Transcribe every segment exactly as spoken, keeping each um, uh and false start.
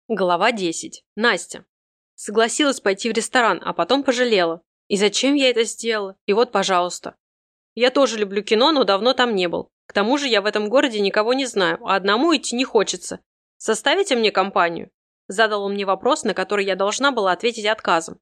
Глава десять. Настя. Согласилась пойти в ресторан, а потом пожалела. И зачем я это сделала? И вот, пожалуйста. Я тоже люблю кино, но давно там не был. К тому же я в этом городе никого не знаю, а одному идти не хочется. Составите мне компанию? Задал он мне вопрос, на который я должна была ответить отказом.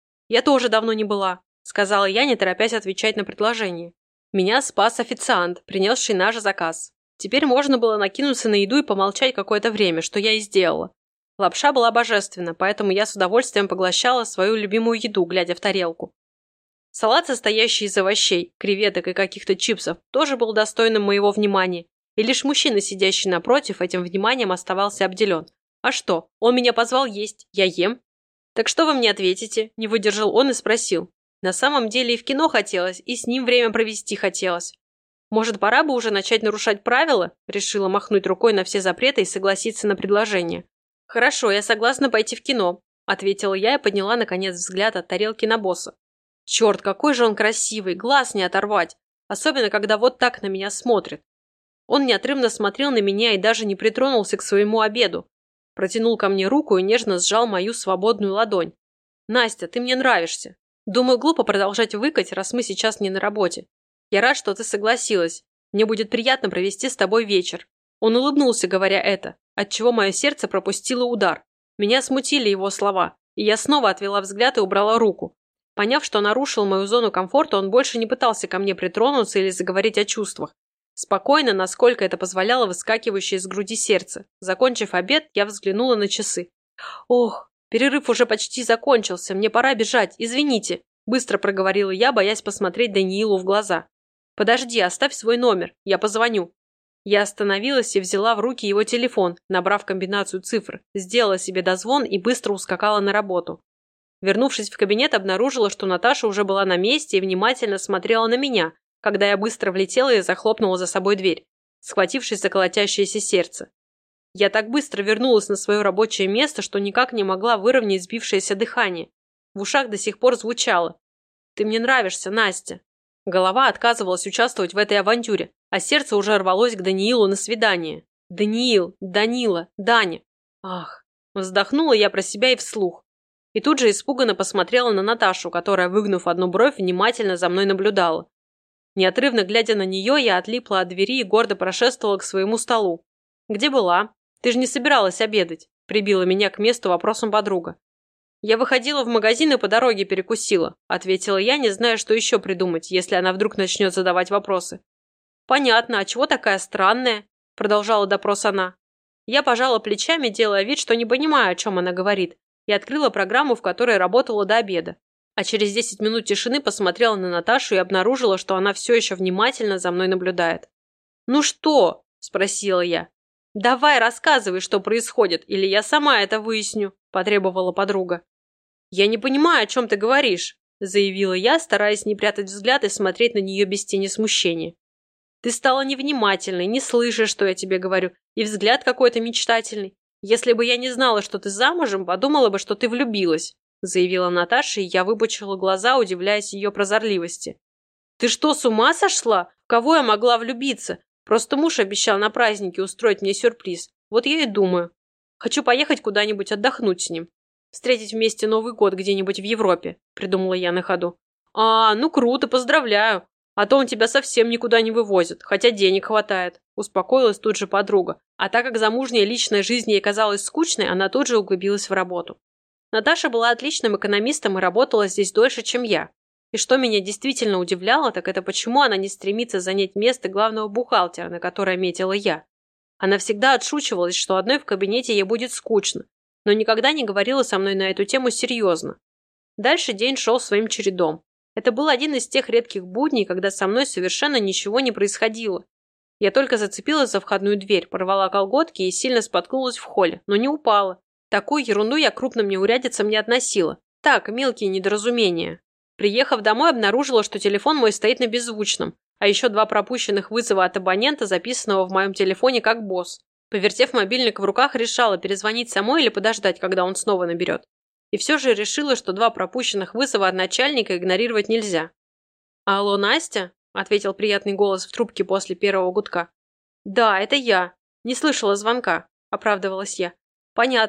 Я тоже давно не была, сказала я, не торопясь отвечать на предложение. Меня спас официант, принесший наш заказ. Теперь можно было накинуться на еду и помолчать какое-то время, что я и сделала. Лапша была божественна, поэтому я с удовольствием поглощала свою любимую еду, глядя в тарелку. Салат, состоящий из овощей, креветок и каких-то чипсов, тоже был достойным моего внимания, и лишь мужчина, сидящий напротив, этим вниманием оставался обделен. А что, он меня позвал есть, я ем. Так что вы мне ответите? Не выдержал он и спросил. На самом деле и в кино хотелось, и с ним время провести хотелось. Может, пора бы уже начать нарушать правила? Решила махнуть рукой на все запреты и согласиться на предложение. «Хорошо, я согласна пойти в кино», – ответила я и подняла, наконец, взгляд от тарелки на босса. «Черт, какой же он красивый, глаз не оторвать, особенно когда вот так на меня смотрит». Он неотрывно смотрел на меня и даже не притронулся к своему обеду. Протянул ко мне руку и нежно сжал мою свободную ладонь. «Настя, ты мне нравишься. Думаю, глупо продолжать выкать, раз мы сейчас не на работе. Я рад, что ты согласилась. Мне будет приятно провести с тобой вечер». Он улыбнулся, говоря это, отчего мое сердце пропустило удар. Меня смутили его слова, и я снова отвела взгляд и убрала руку. Поняв, что нарушил мою зону комфорта, он больше не пытался ко мне притронуться или заговорить о чувствах. Спокойно, насколько это позволяло выскакивающее из груди сердце. Закончив обед, я взглянула на часы. «Ох, перерыв уже почти закончился, мне пора бежать, извините», быстро проговорила я, боясь посмотреть Даниилу в глаза. «Подожди, оставь свой номер, я позвоню». Я остановилась и взяла в руки его телефон, набрав комбинацию цифр, сделала себе дозвон и быстро ускакала на работу. Вернувшись в кабинет, обнаружила, что Наташа уже была на месте и внимательно смотрела на меня, когда я быстро влетела и захлопнула за собой дверь, схватившись за колотящееся сердце. Я так быстро вернулась на свое рабочее место, что никак не могла выровнять сбившееся дыхание. В ушах до сих пор звучало: «Ты мне нравишься, Настя». Голова отказывалась участвовать в этой авантюре, а сердце уже рвалось к Даниилу на свидание. Даниил, Данила, Даня. Ах, вздохнула я про себя и вслух. И тут же испуганно посмотрела на Наташу, которая, выгнув одну бровь, внимательно за мной наблюдала. Неотрывно глядя на нее, я отлипла от двери и гордо прошествовала к своему столу. «Где была? Ты же не собиралась обедать», – прибила меня к месту вопросом подруга. «Я выходила в магазин и по дороге перекусила», – ответила я, не зная, что еще придумать, если она вдруг начнет задавать вопросы. «Понятно, а чего такая странная?» – продолжала допрос она. Я пожала плечами, делая вид, что не понимаю, о чем она говорит, и открыла программу, в которой работала до обеда. А через десять минут тишины посмотрела на Наташу и обнаружила, что она все еще внимательно за мной наблюдает. «Ну что?» – спросила я. «Давай рассказывай, что происходит, или я сама это выясню», – потребовала подруга. «Я не понимаю, о чем ты говоришь», – заявила я, стараясь не прятать взгляд и смотреть на нее без тени смущения. «Ты стала невнимательной, не слышишь, что я тебе говорю, и взгляд какой-то мечтательный. Если бы я не знала, что ты замужем, подумала бы, что ты влюбилась», – заявила Наташа, и я выпучила глаза, удивляясь ее прозорливости. «Ты что, с ума сошла? В кого я могла влюбиться? Просто муж обещал на празднике устроить мне сюрприз. Вот я и думаю. Хочу поехать куда-нибудь отдохнуть с ним. Встретить вместе Новый год где-нибудь в Европе», – придумала я на ходу. «А, ну круто, поздравляю. А то он тебя совсем никуда не вывозит, хотя денег хватает», – успокоилась тут же подруга. А так как замужняя личная жизнь ей казалась скучной, она тут же углубилась в работу. Наташа была отличным экономистом и работала здесь дольше, чем я. И что меня действительно удивляло, так это почему она не стремится занять место главного бухгалтера, на которое метила я. Она всегда отшучивалась, что одной в кабинете ей будет скучно, но никогда не говорила со мной на эту тему серьезно. Дальше день шел своим чередом. Это был один из тех редких будней, когда со мной совершенно ничего не происходило. Я только зацепилась за входную дверь, порвала колготки и сильно споткнулась в холле, но не упала. Такую ерунду я крупным неурядицам не относила. Так, мелкие недоразумения. Приехав домой, обнаружила, что телефон мой стоит на беззвучном, а еще два пропущенных вызова от абонента, записанного в моем телефоне как босс. Повертев мобильник в руках, решала, перезвонить самой или подождать, когда он снова наберет. И все же решила, что два пропущенных вызова от начальника игнорировать нельзя. «Алло, Настя?» – ответил приятный голос в трубке после первого гудка. «Да, это я. Не слышала звонка», – оправдывалась я. «Понятно.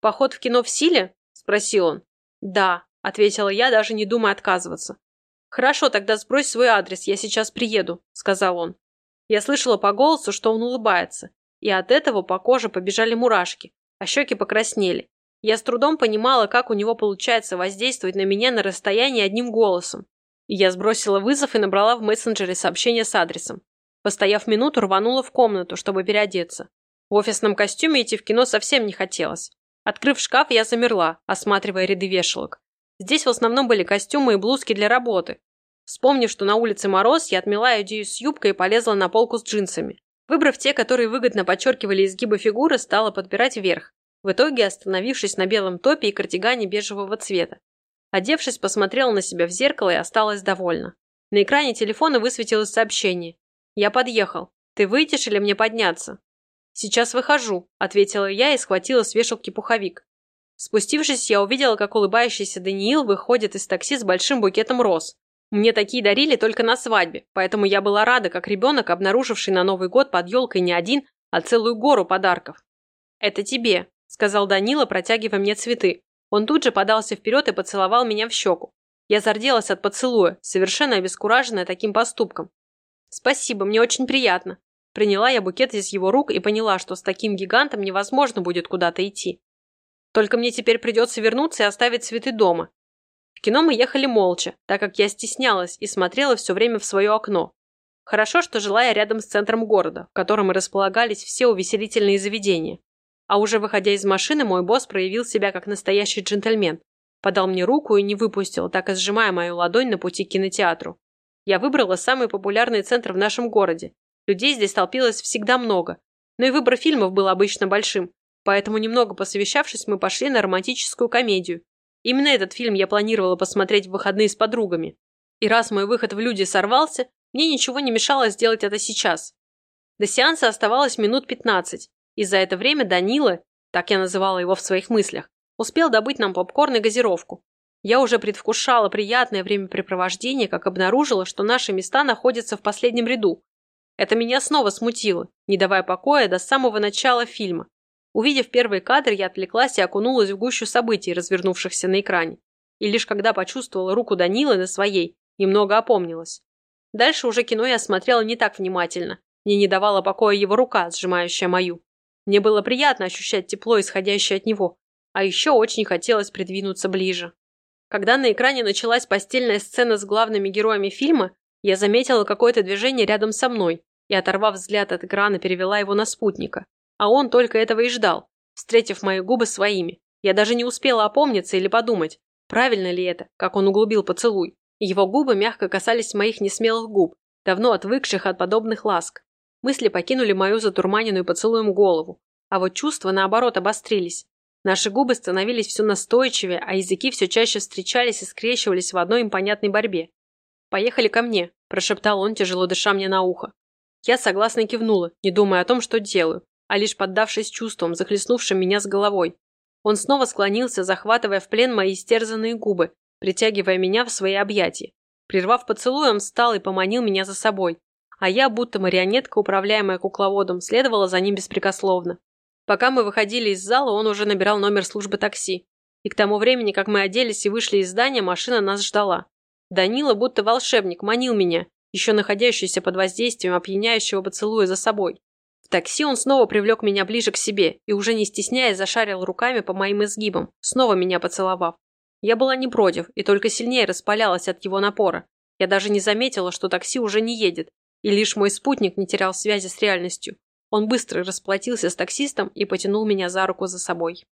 «Поход в кино в силе?» – спросил он. «Да», – ответила я, даже не думая отказываться. «Хорошо, тогда сбрось свой адрес, я сейчас приеду», – сказал он. Я слышала по голосу, что он улыбается, и от этого по коже побежали мурашки, а щеки покраснели. Я с трудом понимала, как у него получается воздействовать на меня на расстоянии одним голосом. И я сбросила вызов и набрала в мессенджере сообщение с адресом. Постояв минуту, рванула в комнату, чтобы переодеться. В офисном костюме идти в кино совсем не хотелось. Открыв шкаф, я замерла, осматривая ряды вешалок. Здесь в основном были костюмы и блузки для работы. Вспомнив, что на улице мороз, я отмела идею с юбкой и полезла на полку с джинсами. Выбрав те, которые выгодно подчеркивали изгибы фигуры, стала подбирать верх. В итоге остановившись на белом топе и кардигане бежевого цвета. Одевшись, посмотрела на себя в зеркало и осталась довольна. На экране телефона высветилось сообщение. «Я подъехал. Ты выйдешь или мне подняться?» «Сейчас выхожу», – ответила я и схватила с вешалки пуховик. Спустившись, я увидела, как улыбающийся Даниил выходит из такси с большим букетом роз. Мне такие дарили только на свадьбе, поэтому я была рада, как ребенок, обнаруживший на Новый год под елкой не один, а целую гору подарков. «Это тебе», – сказал Данила, протягивая мне цветы. Он тут же подался вперед и поцеловал меня в щеку. Я зарделась от поцелуя, совершенно обескураженная таким поступком. «Спасибо, мне очень приятно». Приняла я букет из его рук и поняла, что с таким гигантом невозможно будет куда-то идти. Только мне теперь придется вернуться и оставить цветы дома. В кино мы ехали молча, так как я стеснялась и смотрела все время в свое окно. Хорошо, что жила я рядом с центром города, в котором и располагались все увеселительные заведения. А уже выходя из машины, мой босс проявил себя как настоящий джентльмен. Подал мне руку и не выпустил, так и сжимая мою ладонь на пути к кинотеатру. Я выбрала самый популярный центр в нашем городе. Людей здесь толпилось всегда много, но и выбор фильмов был обычно большим, поэтому, немного посовещавшись, мы пошли на романтическую комедию. Именно этот фильм я планировала посмотреть в выходные с подругами. И раз мой выход в люди сорвался, мне ничего не мешало сделать это сейчас. До сеанса оставалось минут пятнадцать, и за это время Данила, так я называла его в своих мыслях, успел добыть нам попкорн и газировку. Я уже предвкушала приятное времяпрепровождение, как обнаружила, что наши места находятся в последнем ряду. Это меня снова смутило, не давая покоя до самого начала фильма. Увидев первый кадр, я отвлеклась и окунулась в гущу событий, развернувшихся на экране. И лишь когда почувствовала руку Данилы на своей, немного опомнилась. Дальше уже кино я смотрела не так внимательно. Мне не давала покоя его рука, сжимающая мою. Мне было приятно ощущать тепло, исходящее от него. А еще очень хотелось придвинуться ближе. Когда на экране началась постельная сцена с главными героями фильма, я заметила какое-то движение рядом со мной и, оторвав взгляд от экрана, перевела его на спутника. А он только этого и ждал, встретив мои губы своими. Я даже не успела опомниться или подумать, правильно ли это, как он углубил поцелуй. Его губы мягко касались моих несмелых губ, давно отвыкших от подобных ласк. Мысли покинули мою затурманенную поцелуем голову, а вот чувства, наоборот, обострились. Наши губы становились все настойчивее, а языки все чаще встречались и скрещивались в одной им понятной борьбе. «Поехали ко мне», – прошептал он, тяжело дыша мне на ухо. Я согласно кивнула, не думая о том, что делаю, а лишь поддавшись чувствам, захлестнувшим меня с головой. Он снова склонился, захватывая в плен мои истерзанные губы, притягивая меня в свои объятия. Прервав поцелуй, он встал и поманил меня за собой, а я, будто марионетка, управляемая кукловодом, следовала за ним беспрекословно. Пока мы выходили из зала, он уже набирал номер службы такси. И к тому времени, как мы оделись и вышли из здания, машина нас ждала. Данила, будто волшебник, манил меня, еще находящийся под воздействием опьяняющего поцелуя, за собой. В такси он снова привлек меня ближе к себе и, уже не стесняясь, зашарил руками по моим изгибам, снова меня поцеловав. Я была не против и только сильнее распалялась от его напора. Я даже не заметила, что такси уже не едет, и лишь мой спутник не терял связи с реальностью. Он быстро расплатился с таксистом и потянул меня за руку за собой.